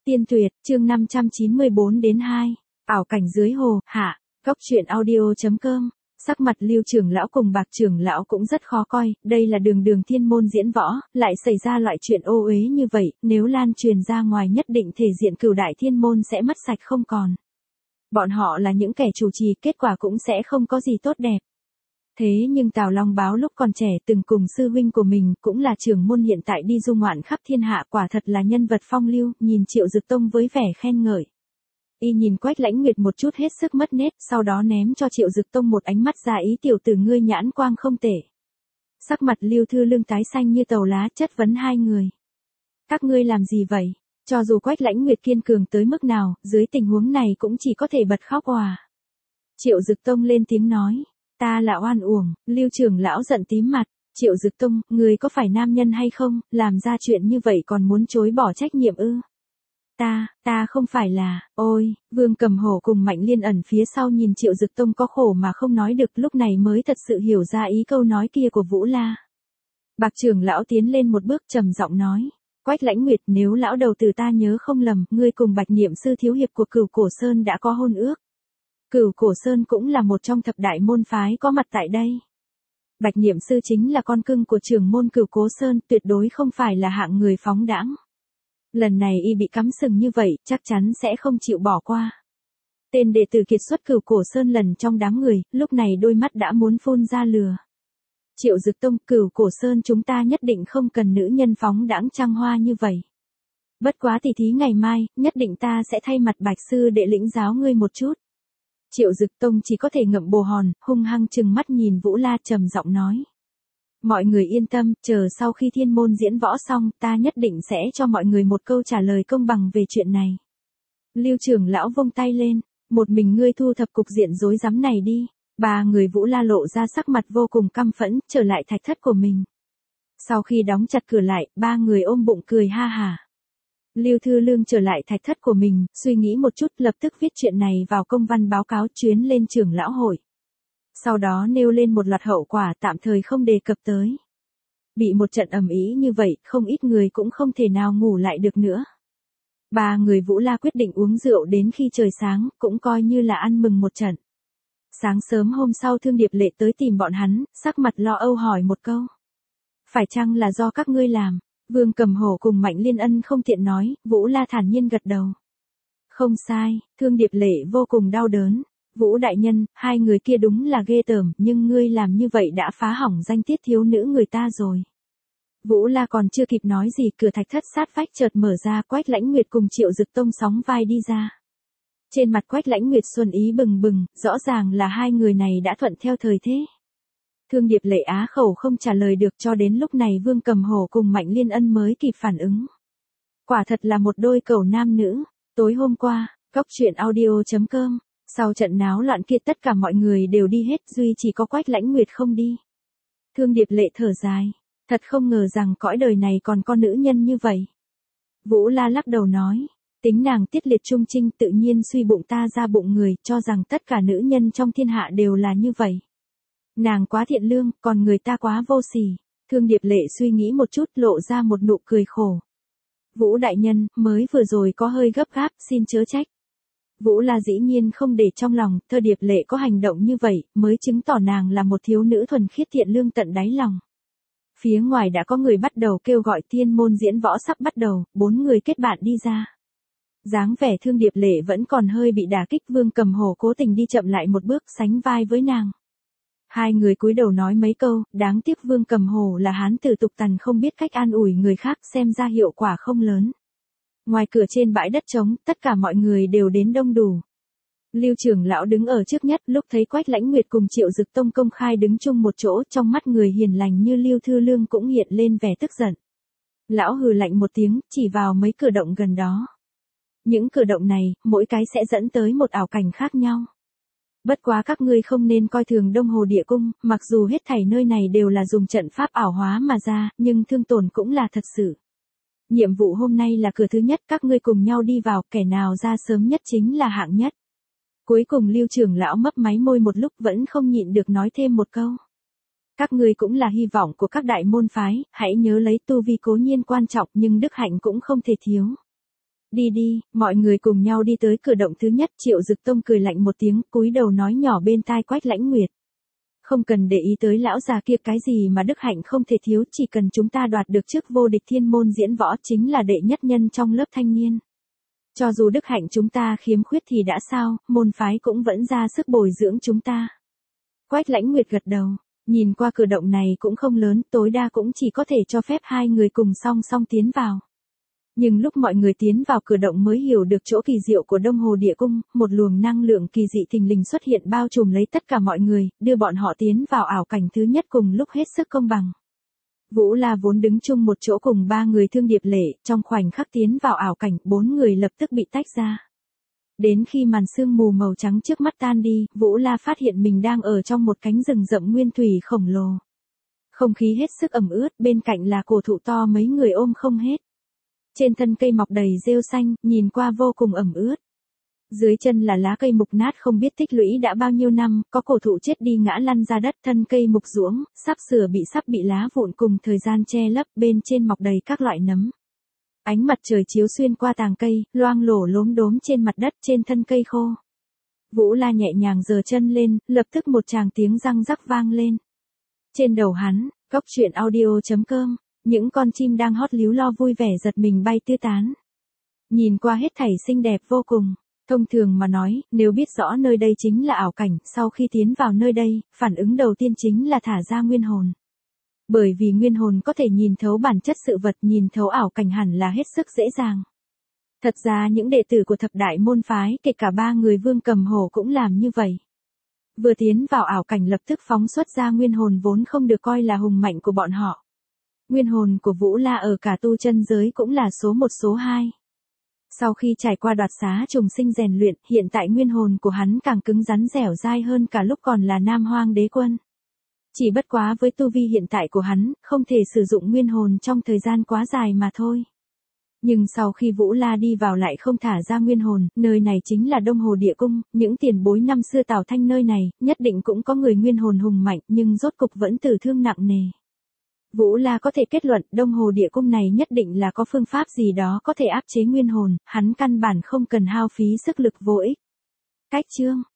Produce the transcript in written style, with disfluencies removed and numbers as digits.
Tiên tuyệt, chương 594 đến 2. Ảo cảnh dưới hồ, hạ. Góc truyện audio.com. Sắc mặt Lưu trưởng lão cùng Bạc trưởng lão cũng rất khó coi, đây là đường đường thiên môn diễn võ, lại xảy ra loại chuyện ô uế như vậy, nếu lan truyền ra ngoài nhất định thể diện cửu đại thiên môn sẽ mất sạch không còn. Bọn họ là những kẻ chủ trì, kết quả cũng sẽ không có gì tốt đẹp. Thế nhưng Tào Long Báo lúc còn trẻ từng cùng sư huynh của mình, cũng là trưởng môn hiện tại đi du ngoạn khắp thiên hạ, quả thật là nhân vật phong lưu, nhìn Triệu Dực Tông với vẻ khen ngợi. Y nhìn Quách Lãnh Nguyệt một chút hết sức mất nết, sau đó ném cho Triệu Dực Tông một ánh mắt ra ý tiểu tử ngươi nhãn quang không tệ. Sắc mặt Lưu Thư Lương tái xanh như tàu lá, chất vấn hai người. Các ngươi làm gì vậy? Cho dù Quách Lãnh Nguyệt kiên cường tới mức nào, dưới tình huống này cũng chỉ có thể bật khóc òa. Triệu Dực Tông lên tiếng nói. Ta là oan uổng, Lưu trưởng lão giận tím mặt. Triệu Dực Tông, người có phải nam nhân hay không, làm ra chuyện như vậy còn muốn chối bỏ trách nhiệm ư? Ta không phải là, ôi, Vương Cầm Hổ cùng Mạnh Liên ẩn phía sau nhìn Triệu Dực Tông có khổ mà không nói được, lúc này mới thật sự hiểu ra ý câu nói kia của Vũ La. Bạc trưởng lão tiến lên một bước trầm giọng nói. Quách Lãnh Nguyệt, nếu lão đầu tử ta nhớ không lầm, ngươi cùng Bạch Niệm sư thiếu hiệp của Cửu Cổ Sơn đã có hôn ước. Cửu Cổ Sơn cũng là một trong thập đại môn phái có mặt tại đây. Bạch Niệm sư chính là con cưng của trưởng môn Cửu Cổ Sơn, tuyệt đối không phải là hạng người phóng đãng. Lần này y bị cắm sừng như vậy, chắc chắn sẽ không chịu bỏ qua. Tên đệ tử kiệt xuất Cửu Cổ Sơn lần trong đám người, lúc này đôi mắt đã muốn phun ra lửa. Triệu Dực Tông, Cửu Cổ Sơn chúng ta nhất định không cần nữ nhân phóng đãng trăng hoa như vậy. Bất quá tỷ thí ngày mai, nhất định ta sẽ thay mặt Bạch sư đệ lĩnh giáo ngươi một chút. Triệu Dực Tông chỉ có thể ngậm bồ hòn, hung hăng trừng mắt nhìn Vũ La trầm giọng nói. Mọi người yên tâm, chờ sau khi thiên môn diễn võ xong, ta nhất định sẽ cho mọi người một câu trả lời công bằng về chuyện này. Lưu trưởng lão vung tay lên, một mình ngươi thu thập cục diện rối rắm này đi. Ba người Vũ La lộ ra sắc mặt vô cùng căm phẫn, trở lại thạch thất của mình. Sau khi đóng chặt cửa lại, ba người ôm bụng cười ha hả. Lưu Thư Lương trở lại thạch thất của mình, suy nghĩ một chút lập tức viết chuyện này vào công văn báo cáo chuyến lên trưởng lão hội. Sau đó nêu lên một loạt hậu quả tạm thời không đề cập tới. Bị một trận ầm ĩ như vậy, không ít người cũng không thể nào ngủ lại được nữa. Ba người Vũ La quyết định uống rượu đến khi trời sáng, cũng coi như là ăn mừng một trận. Sáng sớm hôm sau Thương Điệp Lệ tới tìm bọn hắn, sắc mặt lo âu hỏi một câu. Phải chăng là do các ngươi làm? Vương Cầm Hổ cùng Mạnh Liên Ân không tiện nói, Vũ La thản nhiên gật đầu. Không sai, Thương Điệp Lệ vô cùng đau đớn. Vũ đại nhân, hai người kia đúng là ghê tởm, nhưng ngươi làm như vậy đã phá hỏng danh tiết thiếu nữ người ta rồi. Vũ La còn chưa kịp nói gì, cửa thạch thất sát vách chợt mở ra, Quách Lãnh Nguyệt cùng Triệu Dực Tông sóng vai đi ra. Trên mặt Quách Lãnh Nguyệt xuân ý bừng bừng, rõ ràng là hai người này đã thuận theo thời thế. Thương Điệp Lệ á khẩu không trả lời được, cho đến lúc này Vương Cầm Hổ cùng Mạnh Liên Ân mới kịp phản ứng. Quả thật là một đôi cẩu nam nữ. Tối hôm qua, góc truyện audio.com. Sau trận náo loạn kia tất cả mọi người đều đi hết, duy chỉ có Quách Lãnh Nguyệt không đi. Thương Điệp Lệ thở dài, thật không ngờ rằng cõi đời này còn có nữ nhân như vậy. Vũ La lắc đầu nói, tính nàng tiết liệt trung trinh tự nhiên suy bụng ta ra bụng người, cho rằng tất cả nữ nhân trong thiên hạ đều là như vậy. Nàng quá thiện lương, còn người ta quá vô sỉ. Thương Điệp Lệ suy nghĩ một chút lộ ra một nụ cười khổ. Vũ đại nhân, mới vừa rồi có hơi gấp gáp, xin chớ trách. Vũ La dĩ nhiên không để trong lòng, Thương Điệp Lệ có hành động như vậy, mới chứng tỏ nàng là một thiếu nữ thuần khiết thiện lương tận đáy lòng. Phía ngoài đã có người bắt đầu kêu gọi thiên môn diễn võ sắp bắt đầu, 4 người kết bạn đi ra. Dáng vẻ Thương Điệp Lệ vẫn còn hơi bị đả kích, Vương Cầm Hổ cố tình đi chậm lại một bước sánh vai với nàng. Hai người cúi đầu nói mấy câu, đáng tiếc Vương Cầm Hổ là hán tử tục tằn không biết cách an ủi người khác, xem ra hiệu quả không lớn. Ngoài cửa trên bãi đất trống, tất cả mọi người đều đến đông đủ. Lưu trưởng lão đứng ở trước nhất, lúc thấy Quách Lãnh Nguyệt cùng Triệu Dực Tông công khai đứng chung một chỗ, trong mắt người hiền lành như Lưu Thư Lương cũng hiện lên vẻ tức giận. Lão hừ lạnh một tiếng, chỉ vào mấy cửa động gần đó. Những cửa động này, mỗi cái sẽ dẫn tới một ảo cảnh khác nhau. Bất quá các ngươi không nên coi thường Đông Hồ Địa Cung, mặc dù hết thảy nơi này đều là dùng trận pháp ảo hóa mà ra, nhưng thương tổn cũng là thật sự. Nhiệm vụ hôm nay là cửa thứ nhất, các ngươi cùng nhau đi vào, kẻ nào ra sớm nhất chính là hạng nhất. Cuối cùng Lưu trưởng lão mấp máy môi một lúc vẫn không nhịn được nói thêm một câu. Các ngươi cũng là hy vọng của các đại môn phái, hãy nhớ lấy tu vi cố nhiên quan trọng nhưng đức hạnh cũng không thể thiếu. Đi đi, mọi người cùng nhau đi tới cửa động thứ nhất, Triệu Dực Tông cười lạnh một tiếng, cúi đầu nói nhỏ bên tai Quách Lãnh Nguyệt. Không cần để ý tới lão già kia, cái gì mà đức hạnh không thể thiếu, chỉ cần chúng ta đoạt được chức vô địch thiên môn diễn võ chính là đệ nhất nhân trong lớp thanh niên. Cho dù đức hạnh chúng ta khiếm khuyết thì đã sao, môn phái cũng vẫn ra sức bồi dưỡng chúng ta. Quách Lãnh Nguyệt gật đầu, nhìn qua cửa động này cũng không lớn, tối đa cũng chỉ có thể cho phép hai người cùng song song tiến vào. Nhưng lúc mọi người tiến vào cửa động mới hiểu được chỗ kỳ diệu của Đông Hồ Địa Cung, một luồng năng lượng kỳ dị thình lình xuất hiện bao trùm lấy tất cả mọi người, đưa bọn họ tiến vào ảo cảnh thứ nhất cùng lúc hết sức công bằng. Vũ La vốn đứng chung một chỗ cùng ba người Thương Điệp Lệ, trong khoảnh khắc tiến vào ảo cảnh, bốn người lập tức bị tách ra. Đến khi màn sương mù màu trắng trước mắt tan đi, Vũ La phát hiện mình đang ở trong một cánh rừng rậm nguyên thủy khổng lồ. Không khí hết sức ẩm ướt, bên cạnh là cổ thụ to mấy người ôm không hết. Trên thân cây mọc đầy rêu xanh, nhìn qua vô cùng ẩm ướt. Dưới chân là lá cây mục nát không biết tích lũy đã bao nhiêu năm, có cổ thụ chết đi ngã lăn ra đất, thân cây mục ruỗng, sắp bị lá vụn cùng thời gian che lấp, bên trên mọc đầy các loại nấm. Ánh mặt trời chiếu xuyên qua tàng cây, loang lổ lốm đốm trên mặt đất, trên thân cây khô. Vũ La nhẹ nhàng giơ chân lên, lập tức một tràng tiếng răng rắc vang lên. Trên đầu hắn, goctruyện audio.com, những con chim đang hót líu lo vui vẻ giật mình bay tứ tán. Nhìn qua hết thảy xinh đẹp vô cùng. Thông thường mà nói, nếu biết rõ nơi đây chính là ảo cảnh, sau khi tiến vào nơi đây, phản ứng đầu tiên chính là thả ra nguyên hồn. Bởi vì nguyên hồn có thể nhìn thấu bản chất sự vật, nhìn thấu ảo cảnh hẳn là hết sức dễ dàng. Thật ra những đệ tử của thập đại môn phái, kể cả ba người Vương Cầm Hổ cũng làm như vậy. Vừa tiến vào ảo cảnh lập tức phóng xuất ra nguyên hồn vốn không được coi là hùng mạnh của bọn họ. Nguyên hồn của Vũ La ở cả tu chân giới cũng là số 1 số 2. Sau khi trải qua đoạt xá trùng sinh rèn luyện, hiện tại nguyên hồn của hắn càng cứng rắn dẻo dai hơn cả lúc còn là Nam Hoang Đế Quân. Chỉ bất quá với tu vi hiện tại của hắn, không thể sử dụng nguyên hồn trong thời gian quá dài mà thôi. Nhưng sau khi Vũ La đi vào lại không thả ra nguyên hồn, nơi này chính là Đông Hồ Địa Cung, những tiền bối năm xưa tào thanh nơi này, nhất định cũng có người nguyên hồn hùng mạnh nhưng rốt cục vẫn tử thương nặng nề. Vũ La có thể kết luận Đông Hồ Địa Cung này nhất định là có phương pháp gì đó có thể áp chế nguyên hồn, hắn căn bản không cần hao phí sức lực vô ích. Cách chương